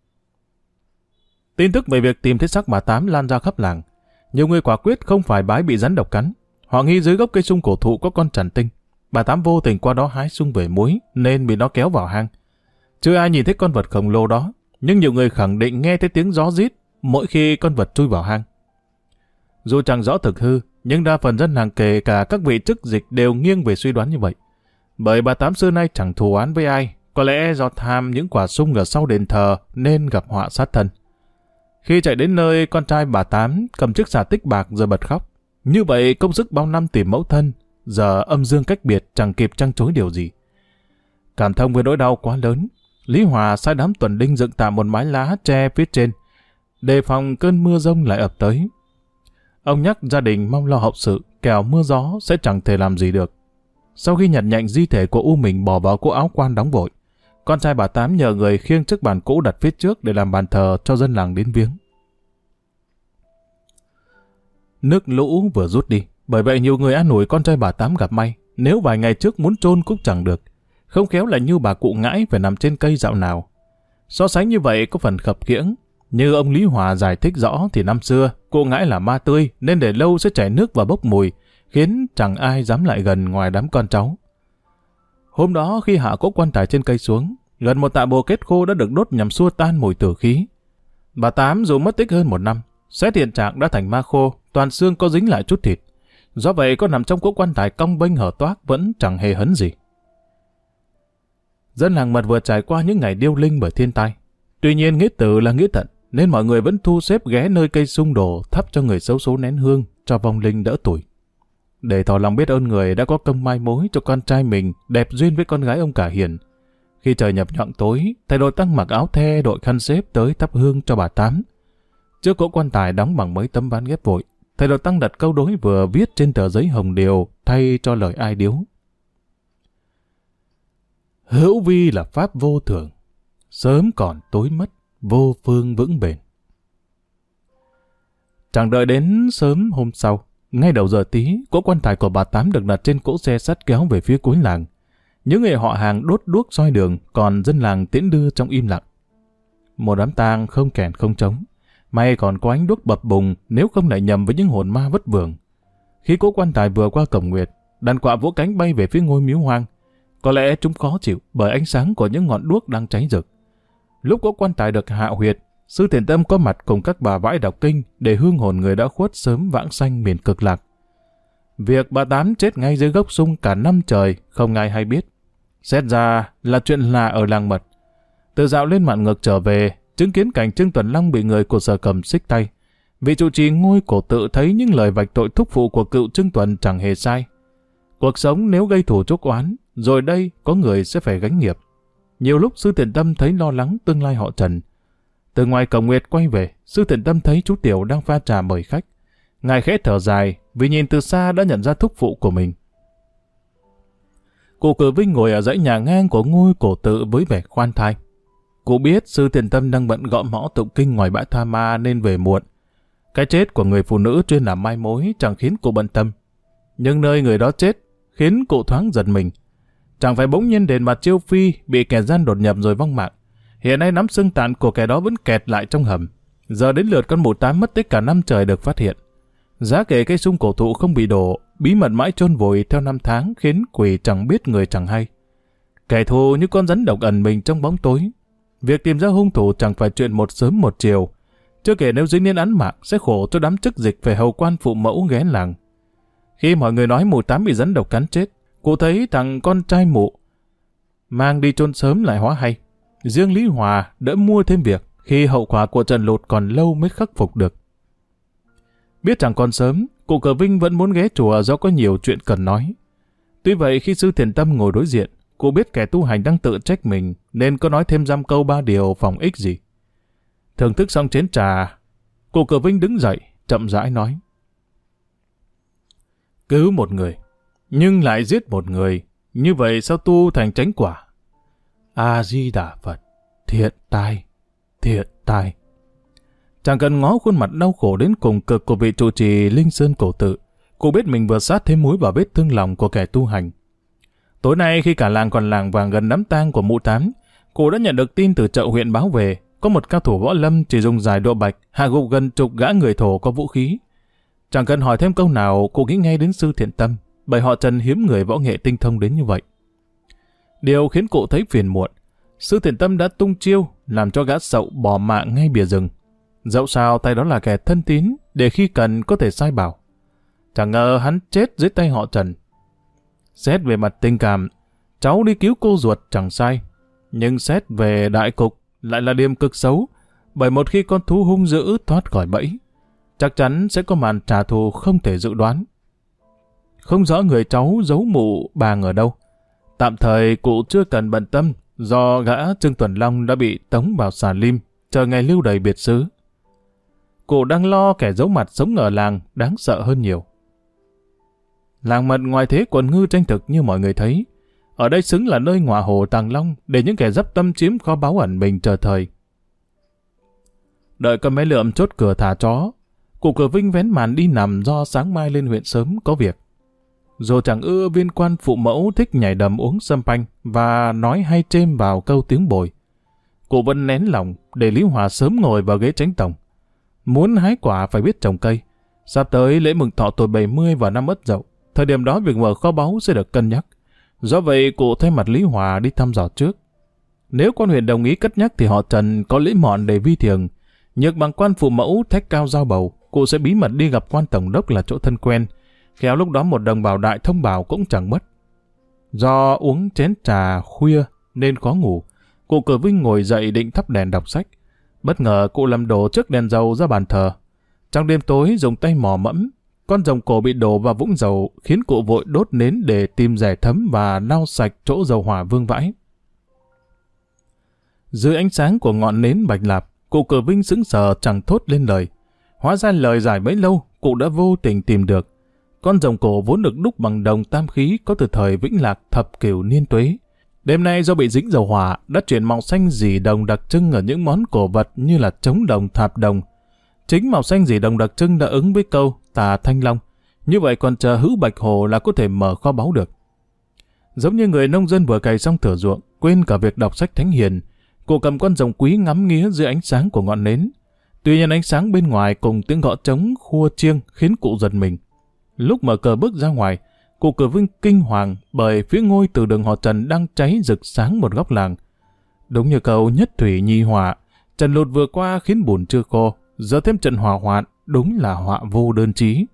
Tin tức về việc tìm thấy xác bà Tám lan ra khắp làng. Nhiều người quả quyết không phải bái bị rắn độc cắn. Họ nghi dưới gốc cây sung cổ thụ có con trằn tinh. Bà Tám vô tình qua đó hái sung về muối nên bị nó kéo vào hang. Chưa ai nhìn thấy con vật khổng lồ đó, nhưng nhiều người khẳng định nghe thấy tiếng gió rít mỗi khi con vật chui vào hang. Dù chẳng rõ thực hư, nhưng đa phần dân làng kể cả các vị chức dịch đều nghiêng về suy đoán như vậy. Bởi bà Tám xưa nay chẳng thù oán với ai, có lẽ do tham những quả sung ở sau đền thờ nên gặp họa sát thân. Khi chạy đến nơi, con trai bà Tám cầm chiếc xà tích bạc rồi bật khóc. Như vậy công sức bao năm tìm mẫu thân, giờ âm dương cách biệt chẳng kịp trăn trối điều gì. Cảm thông với nỗi đau quá lớn, Lý Hòa sai đám tuần đinh dựng tạm một mái lá tre phía trên, đề phòng cơn mưa giông lại ập tới. Ông nhắc gia đình mong lo hậu sự, kẻo mưa gió sẽ chẳng thể làm gì được. Sau khi nhặt nhạnh di thể của U Mình bỏ vào cỗ áo quan đóng vội, con trai bà Tám nhờ người khiêng chiếc bàn cũ đặt phía trước để làm bàn thờ cho dân làng đến viếng. Nước lũ vừa rút đi, bởi vậy nhiều người an ủi con trai bà Tám gặp may, nếu vài ngày trước muốn chôn cũng chẳng được, không khéo lại như bà cụ Ngãi phải nằm trên cây dạo nào. So sánh như vậy có phần khập khiễng. Như ông Lý Hòa giải thích rõ thì năm xưa cụ Ngãi là ma tươi nên để lâu sẽ chảy nước và bốc mùi, khiến chẳng ai dám lại gần ngoài đám con cháu. Hôm đó khi hạ cỗ quan tài trên cây xuống, gần một tạ bồ kết khô đã được đốt nhằm xua tan mùi tử khí. Bà Tám dù mất tích hơn 1 năm, xét hiện trạng đã thành ma khô, toàn xương có dính lại chút thịt. Do vậy có nằm trong cỗ quan tài cong bênh hở toác vẫn chẳng hề hấn gì. Dân làng Mật vừa trải qua những ngày điêu linh bởi thiên tai. Tuy nhiên nghĩa tử là nghĩa tận, nên mọi người vẫn thu xếp ghé nơi cây sung đổ thắp cho người xấu số nén hương, cho vong linh đỡ tủi. Để tỏ lòng biết ơn người đã có công mai mối cho con trai mình đẹp duyên với con gái ông cả Hiền. Khi trời nhập nhọn tối, thầy đội Tăng mặc áo the đội khăn xếp tới thắp hương cho bà Tám. Trước cỗ quan tài đóng bằng mấy tấm ván ghép vội, thầy đội Tăng đặt câu đối vừa viết trên tờ giấy hồng điều thay cho lời ai điếu. Hữu vi là pháp vô thường, sớm còn tối mất, vô phương vững bền. Chẳng đợi đến sớm hôm sau, ngay đầu giờ tí, cỗ quan tài của bà Tám được đặt trên cỗ xe sắt kéo về phía cuối làng. Những người họ hàng đốt đuốc soi đường, còn dân làng tiễn đưa trong im lặng. Một đám tang không kèn không trống, may còn có ánh đuốc bập bùng, nếu không lại nhầm với những hồn ma vất vưởng. Khi cỗ quan tài vừa qua cổng nguyệt, đàn quạ vỗ cánh bay về phía ngôi miếu hoang. Có lẽ chúng khó chịu bởi ánh sáng của những ngọn đuốc đang cháy rực. Lúc cỗ quan tài được hạ huyệt, sư Thiền Tâm có mặt cùng các bà vãi đọc kinh để hương hồn người đã khuất sớm vãng sanh miền cực lạc. Việc bà Tám chết ngay dưới gốc sung cả năm trời không ai hay biết. Xét ra là chuyện lạ ở làng Mật. Từ dạo lên mạn ngược trở về, chứng kiến cảnh Trương Tuần Long bị người của Sở Cầm xích tay, vị trụ trì ngôi cổ tự thấy những lời vạch tội thúc phụ của cựu Trương Tuần chẳng hề sai. Cuộc sống nếu gây thù chuốc oán, rồi đây có người sẽ phải gánh nghiệp. Nhiều lúc sư Thiền Tâm thấy lo lắng tương lai họ Trần. Từ ngoài cổng nguyệt quay về, sư Thiền Tâm thấy chú Tiểu đang pha trà mời khách. Ngài khẽ thở dài vì nhìn từ xa đã nhận ra thúc phụ của mình. Cụ Cử Vinh ngồi ở dãy nhà ngang của ngôi cổ tự với vẻ khoan thai. Cụ biết sư Thiền Tâm đang bận gõ mõ tụng kinh ngoài bãi tha ma nên về muộn. Cái chết của người phụ nữ chuyên làm mai mối chẳng khiến cụ bận tâm. Nhưng nơi người đó chết khiến cụ thoáng giật mình. Chẳng phải bỗng nhiên đền Bạt Chiêu Phi bị kẻ gian đột nhập rồi vong mạng. Hiện nay nắm xương tàn của kẻ đó vẫn kẹt lại trong hầm. Giờ đến lượt con mụ Tám mất tích cả 5 trời được phát hiện. Giá kể cây sung cổ thụ không bị đổ, bí mật mãi chôn vùi theo 5 tháng khiến quỷ chẳng biết người chẳng hay. Kẻ thù như con rắn độc ẩn mình trong bóng tối. Việc tìm ra hung thủ chẳng phải chuyện một sớm một chiều. Chưa kể nếu dính đến án mạng sẽ khổ cho đám chức dịch về hầu quan phụ mẫu ghé làng. Khi mọi người nói mụ Tám bị rắn độc cắn chết, cụ thấy thằng con trai mụ mang đi chôn sớm lại hóa hay. Riêng Lý Hòa đỡ mua thêm việc khi hậu quả của trận lụt còn lâu mới khắc phục được. Biết chẳng còn sớm, cụ Cờ Vinh vẫn muốn ghé chùa do có nhiều chuyện cần nói. Tuy vậy khi sư Thiền Tâm ngồi đối diện, cụ biết kẻ tu hành đang tự trách mình nên có nói thêm dăm câu ba điều phòng ích gì. Thưởng thức xong chén trà, cụ Cờ Vinh đứng dậy, chậm rãi nói. Cứu một người, nhưng lại giết một người, như vậy sao tu thành chánh quả? A-di-đà Phật, thiện tai, thiện tai. Chẳng cần ngó khuôn mặt đau khổ đến cùng cực của vị trụ trì Linh Sơn Cổ Tự, cụ biết mình vừa sát thêm muối vào vết thương lòng của kẻ tu hành. Tối nay khi cả làng còn làng vàng gần đám tang của mụ Tám, cụ đã nhận được tin từ chợ huyện báo về, có một cao thủ võ lâm chỉ dùng giải độ bạch hạ gục gần chục gã người thổ có vũ khí. Chẳng cần hỏi thêm câu nào, cụ nghĩ ngay đến sư Thiện Tâm, bởi họ Trần hiếm người võ nghệ tinh thông đến như vậy. Điều khiến cụ thấy phiền muộn, sư Thiện Tâm đã tung chiêu làm cho gã sậu bỏ mạng ngay bìa rừng. Dẫu sao tay đó là kẻ thân tín, để khi cần có thể sai bảo. Chẳng ngờ hắn chết dưới tay họ Trần. Xét về mặt tình cảm, cháu đi cứu cô ruột chẳng sai. Nhưng xét về đại cục lại là điểm cực xấu, bởi một khi con thú hung dữ thoát khỏi bẫy, chắc chắn sẽ có màn trả thù không thể dự đoán. Không rõ người cháu giấu mụ bàng ở đâu. Tạm thời cụ chưa cần bận tâm, do gã Trương Tuần Long đã bị tống vào xà lim, chờ ngày lưu đày biệt xứ. Cụ đang lo kẻ giấu mặt sống ở làng đáng sợ hơn nhiều. Làng mật ngoài thế quần ngư tranh thực như mọi người thấy, ở đây xứng là nơi ngọa hồ Tàng Long để những kẻ dấp tâm chiếm kho báu ẩn mình chờ thời. Đợi con bé Lượm chốt cửa thả chó, cụ Cờ Vinh vén màn đi nằm do sáng mai lên huyện sớm có việc. Dù chẳng ưa viên quan phụ mẫu thích nhảy đầm uống sâm panh và nói hay chêm vào câu tiếng bồi, cụ vẫn nén lòng để Lý Hòa sớm ngồi vào ghế chánh tổng. Muốn hái quả phải biết trồng cây. Sắp tới lễ mừng thọ tuổi 70 vào năm Ất Dậu, thời điểm đó việc mở kho báu sẽ được cân nhắc. Do vậy cụ thay mặt Lý Hòa đi thăm dò trước. Nếu quan huyện đồng ý cất nhắc thì họ Trần có lễ mọn để vi thiềng. Nhược bằng quan phụ mẫu thách cao giao bầu, cụ sẽ bí mật đi gặp quan tổng đốc là chỗ thân quen. Khéo lúc đó một đồng bào đại thông báo cũng chẳng mất. Do uống chén trà khuya nên khó ngủ, cụ Cờ Vinh ngồi dậy định thắp đèn đọc sách. Bất ngờ cụ làm đổ chiếc đèn dầu ra bàn thờ. Trong đêm tối dùng tay mò mẫm, con rồng cổ bị đổ vào vũng dầu khiến cụ vội đốt nến để tìm rẻ thấm và lau sạch chỗ dầu hỏa vương vãi. Dưới ánh sáng của ngọn nến bạch lạp, cụ Cờ Vinh sững sờ chẳng thốt lên lời. Hóa ra lời giải bấy lâu, cụ đã vô tình tìm được. Con rồng cổ vốn được đúc bằng đồng tam khí có từ thời Vĩnh Lạc thập cửu niên tuế. Đêm nay do bị dính dầu hỏa đã chuyển màu xanh rỉ đồng đặc trưng ở những món cổ vật như là trống đồng, thạp đồng. Chính màu xanh rỉ đồng đặc trưng đã ứng với câu tà thanh long. Như vậy còn chờ hữu bạch hồ là có thể mở kho báu được. Giống như người nông dân vừa cày xong thửa ruộng, quên cả việc đọc sách thánh hiền, cụ cầm con rồng quý ngắm nghía dưới ánh sáng của ngọn nến. Tuy nhiên ánh sáng bên ngoài cùng tiếng gõ trống khua chiêng khiến cụ giật mình. Lúc mở cờ bước ra ngoài, cụ Cờ Vinh kinh hoàng bởi phía ngôi từ đường họ Trần đang cháy rực sáng một góc làng. Đúng như câu nhất thủy nhi hỏa, trận lụt vừa qua khiến bùn chưa khô, giờ thêm trận hỏa hoạn, đúng là họa vô đơn chí.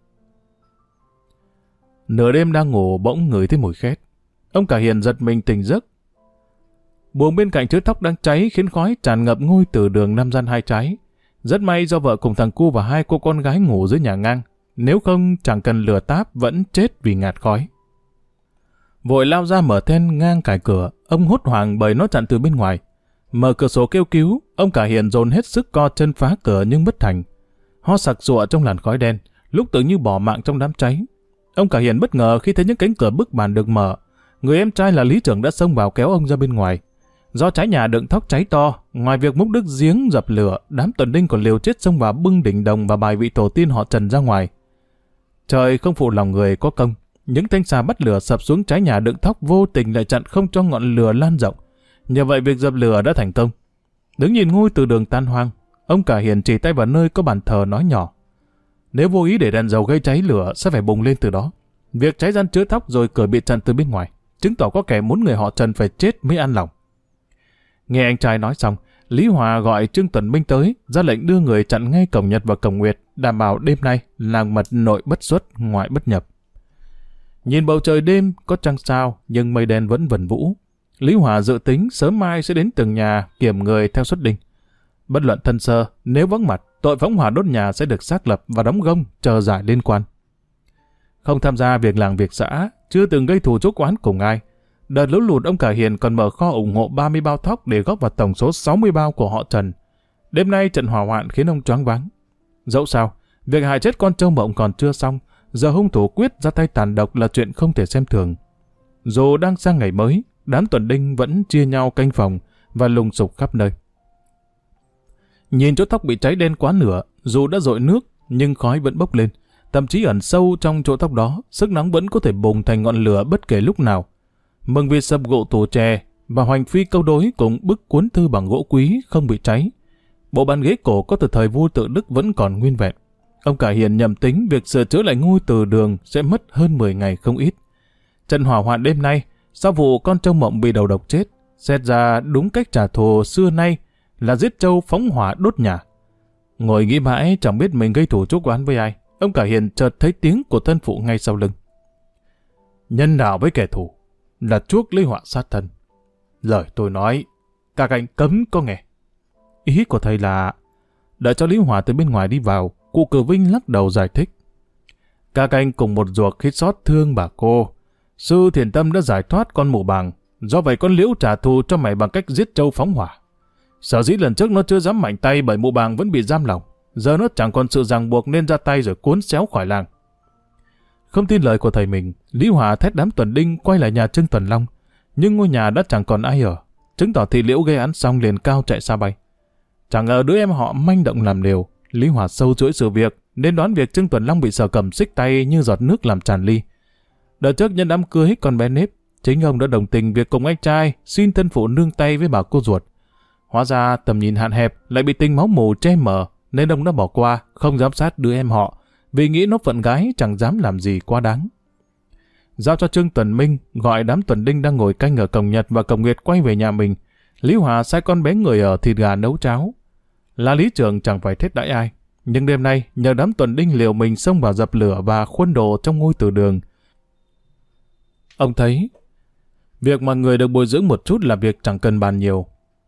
Nửa đêm đang ngủ bỗng ngửi thấy mùi khét. Ông cả Hiền giật mình tỉnh giấc. Buồng bên cạnh chứa thóc đang cháy khiến khói tràn ngập ngôi từ đường năm gian hai trái. Rất may do vợ cùng thằng cu và hai cô con gái ngủ dưới nhà ngang. Nếu không chẳng cần lửa táp vẫn chết vì ngạt khói. Vội lao ra mở then ngang cài cửa, ông hốt hoảng bởi nó chặn từ bên ngoài. Mở cửa sổ kêu cứu, ông cả Hiền dồn hết sức co chân phá cửa nhưng bất thành. Ho sặc sụa trong làn khói đen, lúc tưởng như bỏ mạng trong đám cháy. Ông cả Hiền bất ngờ khi thấy những cánh cửa bức màn được mở. Người em trai là Lý Trưởng đã xông vào kéo ông ra bên ngoài. Do trái nhà đựng thóc cháy to, ngoài việc múc nước giếng dập lửa, đám tuần đinh còn liều chết xông vào bưng đỉnh đồng và bài vị tổ tiên họ Trần ra ngoài. Trời không phụ lòng người có công, những thanh xà bắt lửa sập xuống trái nhà đựng thóc vô tình lại chặn không cho ngọn lửa lan rộng. Nhờ vậy việc dập lửa đã thành công. Đứng nhìn ngôi từ đường tan hoang, ông cả Hiền chỉ tay vào nơi có bàn thờ nói nhỏ: nếu vô ý để đèn dầu gây cháy lửa sẽ phải bùng lên từ đó. Việc cháy gian chứa thóc rồi cửa bị chặn từ bên ngoài, chứng tỏ có kẻ muốn người họ Trần phải chết mới an lòng. Nghe anh trai nói xong, Lý Hòa gọi Trương Tuần Minh tới, ra lệnh đưa người chặn ngay cổng Nhật và cổng Nguyệt, đảm bảo đêm nay làng mật nội bất xuất, ngoại bất nhập. Nhìn bầu trời đêm có trăng sao, nhưng mây đen vẫn vần vũ. Lý Hòa dự tính sớm mai sẽ đến từng nhà kiểm người theo suất đinh. Bất luận thân sơ, nếu vắng mặt, tội phóng hỏa đốt nhà sẽ được xác lập và đóng gông chờ giải liên quan. Không tham gia việc làng việc xã, chưa từng gây thù chuốc oán cùng ai. Đợt lũ lụt ông Cả Hiền còn mở kho ủng hộ 30 bao thóc để góp vào tổng số 60 bao của họ Trần. Đêm nay trận hỏa hoạn khiến ông choáng váng. Dẫu sao, việc hại chết con trâu mộng còn chưa xong, giờ hung thủ quyết ra tay tàn độc là chuyện không thể xem thường. Dù đang sang ngày mới, đám tuần đinh vẫn chia nhau canh phòng và lùng sục khắp nơi. Nhìn chỗ tóc bị cháy đen quá nửa, dù đã dội nước nhưng khói vẫn bốc lên. Thậm chí ẩn sâu trong chỗ tóc đó, sức nóng vẫn có thể bùng thành ngọn lửa bất kể lúc nào. Mừng vì sập gỗ tủ chè và hoành phi câu đối cùng bức cuốn thư bằng gỗ quý không bị cháy. Bộ bàn ghế cổ có từ thời vua Tự Đức vẫn còn nguyên vẹn. Ông Cả Hiền nhầm tính việc sửa chữa lại ngôi từ đường sẽ mất hơn 10 ngày không ít. Trận hỏa hoạn đêm nay, sau vụ con trâu mộng bị đầu độc chết, xét ra đúng cách trả thù xưa nay là giết trâu phóng hỏa đốt nhà. Ngồi nghĩ mãi chẳng biết mình gây thù chuốc oán với ai, ông Cả Hiền chợt thấy tiếng của thân phụ ngay sau lưng. Nhân đạo với kẻ thù là chuốc lấy họa sát thân. Lời tôi nói, các anh cấm có nghe. Ý của thầy là... Đợi cho Lý Hòa từ bên ngoài đi vào, cụ Cử Vinh lắc đầu giải thích. Các anh cùng một ruột khi xót thương bà cô. Sư Thiền Tâm đã giải thoát con mụ bàng, do vậy con Liễu trả thù cho mày bằng cách giết trâu phóng hỏa. Sở dĩ lần trước nó chưa dám mạnh tay bởi mụ bàng vẫn bị giam lòng. Giờ nó chẳng còn sự ràng buộc nên ra tay rồi cuốn xéo khỏi làng. Không tin lời của thầy mình, Lý Hòa thét đám tuần đinh quay lại nhà Trương Tuần Long. Nhưng ngôi nhà đã chẳng còn ai ở, chứng tỏ thị Liễu gây án xong liền cao chạy xa bay. Chẳng ngờ đứa em họ manh động làm liều. Lý Hòa sâu chuỗi sự việc nên đoán việc Trương Tuần Long bị Sở Cẩm xích tay như giọt nước làm tràn ly. Đợt trước nhân đám cưới con bé Nếp, chính ông đã đồng tình việc cùng anh trai xin thân phụ nương tay với bà cô ruột. Hóa ra tầm nhìn hạn hẹp lại bị tình máu mù che mờ nên ông đã bỏ qua, không giám sát đứa em họ vì nghĩ nó phận gái chẳng dám làm gì quá đáng. Giao cho Trương Tuần Minh gọi đám tuần đinh đang ngồi canh ở cổng Nhật và cổng Nguyệt quay về nhà mình. Lý Hòa sai con bé người ở thịt gà nấu cháo. Là lý trưởng chẳng phải thết đãi ai, nhưng đêm nay nhờ đám tuần đinh liều mình xông vào dập lửa và khuân đồ trong ngôi từ đường. Ông thấy việc mà người được bồi dưỡng một chút là việc chẳng cần bàn nhiều.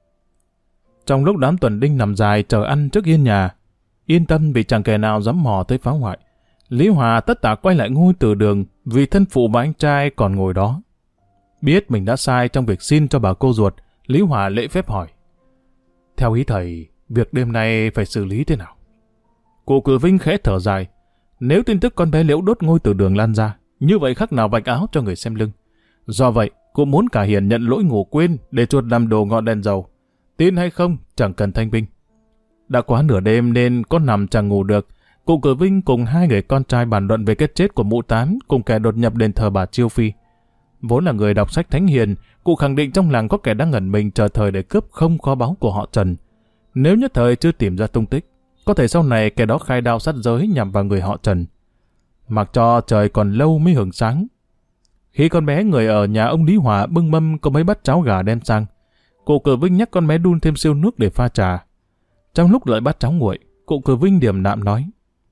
Trong lúc đám tuần đinh nằm dài chờ ăn trước hiên nhà, yên tâm vì chẳng kẻ nào dám mò tới phá hoại, Lý Hòa tất tả quay lại ngôi từ đường vì thân phụ và anh trai còn ngồi đó. Biết mình đã sai trong việc xin cho bà cô ruột, Lý Hòa lễ phép hỏi. Theo ý thầy, việc đêm nay phải xử lý thế nào? Cụ Cử Vinh khẽ thở dài. Nếu tin tức con bé Liễu đốt ngôi từ đường lan ra, như vậy khác nào vạch áo cho người xem lưng. Do vậy, cụ muốn Cả Hiền nhận lỗi ngủ quên để chuột làm đồ ngọn đèn dầu. Tin hay không, chẳng cần thanh binh. Đã quá nửa đêm nên con nằm chẳng ngủ được. Cụ Cử Vinh cùng hai người con trai bàn luận về cái chết của mụ Tám cùng kẻ đột nhập đền thờ bà Chiêu Phi. Vốn là người đọc sách thánh hiền, cụ khẳng định trong làng có kẻ đang ngẩn mình chờ thời để cướp không kho báu của họ Trần. Nếu nhất thời chưa tìm ra tung tích, có thể sau này kẻ đó khai đao sát giới nhằm vào người họ Trần. Mặc cho trời còn lâu mới hưởng sáng. Khi con bé người ở nhà ông Lý Hòa bưng mâm có mấy bát cháo gà đem sang, cụ Cử Vinh nhắc con bé đun thêm siêu nước để pha trà. Trong lúc đợi bát cháo nguội, cụ Cử Vinh điềm đạm nói: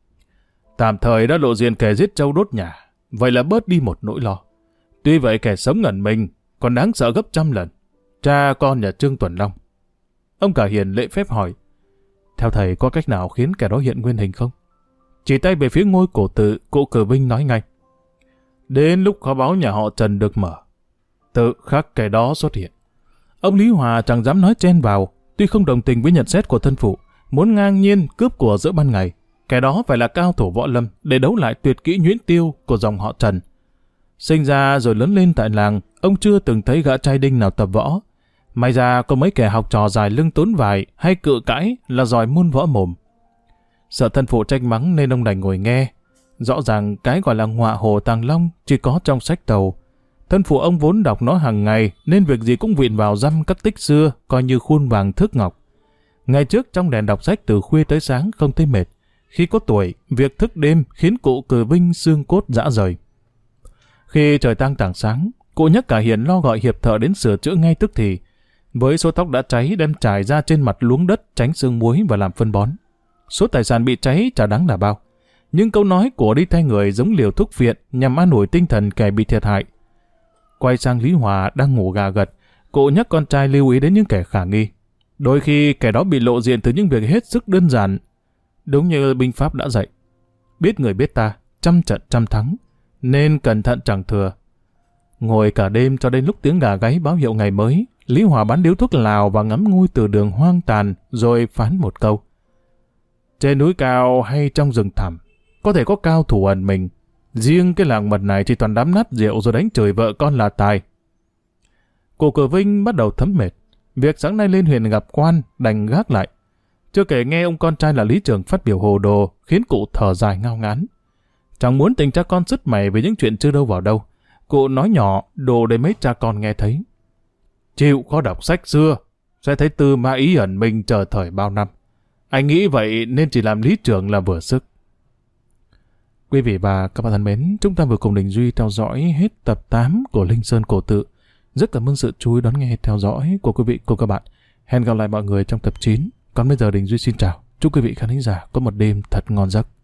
Tạm thời đã lộ diện kẻ giết trâu đốt nhà, vậy là bớt đi một nỗi lo. Tuy vậy kẻ sống ngẩn mình còn đáng sợ gấp trăm lần. Cha con nhà Trương Tuần Long. Ông Cả Hiền lễ phép hỏi: Theo thầy có cách nào khiến kẻ đó hiện nguyên hình không? Chỉ tay về phía ngôi cổ tự, cụ Cử Vinh nói ngay: Đến lúc kho báu nhà họ Trần được mở, tự khắc kẻ đó xuất hiện. Ông Lý Hòa chẳng dám nói chen vào, tuy không đồng tình với nhận xét của thân phụ, muốn ngang nhiên cướp của giữa ban ngày. Kẻ đó phải là cao thủ võ lâm để đấu lại tuyệt kỹ nhuyễn tiêu của dòng họ Trần. Sinh ra rồi lớn lên tại làng, ông chưa từng thấy gã trai đinh nào tập võ. May ra có mấy kẻ học trò dài lưng tốn vải hay cự cãi là giỏi môn võ mồm. Sợ thân phụ trách mắng nên ông đành ngồi nghe. Rõ ràng cái gọi là ngọa hồ tàng long chỉ có trong sách tàu. Thân phụ ông vốn đọc nó hàng ngày nên việc gì cũng vịn vào dăm các tích xưa coi như khuôn vàng thước ngọc. Ngày trước trong đèn đọc sách từ khuya tới sáng không thấy mệt. Khi có tuổi, việc thức đêm khiến cụ Cử Vinh xương cốt rã rời. Khi trời tang tảng sáng, cụ nhắc Cả Hiền lo gọi hiệp thợ đến sửa chữa ngay tức thì. Với số tóc đã cháy đem trải ra trên mặt luống đất tránh sương muối và làm phân bón. Số tài sản bị cháy chả đáng là bao. Nhưng câu nói của đi thay người giống liều thuốc phiện nhằm an ủi tinh thần kẻ bị thiệt hại. Quay sang Lý Hòa đang ngủ gà gật, cụ nhắc con trai lưu ý đến những kẻ khả nghi. Đôi khi kẻ đó bị lộ diện từ những việc hết sức đơn giản. Đúng như binh pháp đã dạy. Biết người biết ta, trăm trận trăm thắng, nên cẩn thận chẳng thừa. Ngồi cả đêm cho đến lúc tiếng gà gáy báo hiệu ngày mới, Lý Hòa bán điếu thuốc lào và ngắm ngôi từ đường hoang tàn rồi phán một câu. Trên núi cao hay trong rừng thẳm, có thể có cao thủ ẩn mình. Riêng cái làng mật này chỉ toàn đám nát rượu rồi đánh chửi vợ con là tài. Cụ Cửa Vinh bắt đầu thấm mệt. Việc sáng nay lên huyện gặp quan đành gác lại. Chưa kể nghe ông con trai là Lý Trường phát biểu hồ đồ khiến cụ thở dài ngao ngán. Chẳng muốn tình cha con sứt mẻ về những chuyện chưa đâu vào đâu. Cụ nói nhỏ đồ để mấy cha con nghe thấy. Chịu khó đọc sách xưa, sẽ thấy Tư Mã Ý ẩn mình chờ thời bao năm. Anh nghĩ vậy nên chỉ làm lý trưởng là vừa sức. Quý vị và các bạn thân mến, chúng ta vừa cùng Đình Duy theo dõi hết tập 8 của Linh Sơn Cổ Tự. Rất cảm ơn sự chú ý đón nghe theo dõi của quý vị cùng các bạn. Hẹn gặp lại mọi người trong tập 9. Còn bây giờ Đình Duy xin chào. Chúc quý vị khán thính giả có một đêm thật ngon giấc.